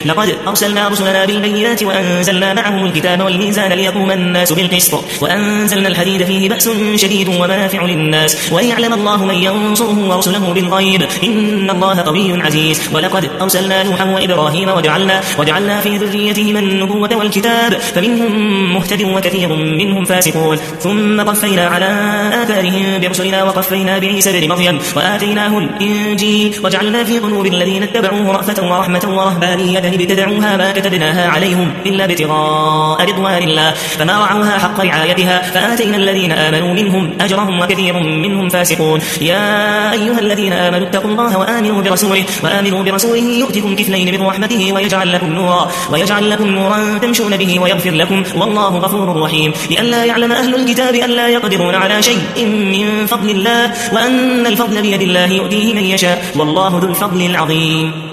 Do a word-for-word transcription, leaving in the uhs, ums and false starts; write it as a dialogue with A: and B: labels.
A: لقد أرسلنا رسلنا بالبينات وأنزلنا معهم الكتاب والميزان ليقوم الناس بالقسط وأنزلنا الحديد فيه بأس شديد ومنافع للناس وليعلم الله من ينصره ورسله بالغيب إن الله قوي عزيز. ولقد أرسلنا نوحا وإبراهيم وجعلنا, وجعلنا في ذريتهما النبوة والكتاب فمنهم مهتد وكثير منهم فاسقون ثم قفينا على آثارهم برسلنا وقفينا بعيسى بن مريم وآتيناه الإنجيل وجعلنا في قلوب الذين اتبعوه رأفة ورحمة ورهبانية ابتدعوها ما كتبناها عليهم إلا ابتغاء رضوان الله فما رعوها حق رعايتها فآتينا الذين آمنوا منهم أجرهم وكثير منهم فاسقون. يا أيها الذين آمنوا اتقوا الله وآمنوا برسوله وآمنوا برسوله يؤتكم كفلين من رحمته ويجعل لكم نورا ويجعل لكم نورا تمشون به ويغفر لكم والله غفور رحيم. لئلا يعلم أهل الكتاب ألا يقدرون على شيء من فضل الله وأن الفضل بيد الله يؤتيه من يشاء والله ذو الفضل العظيم.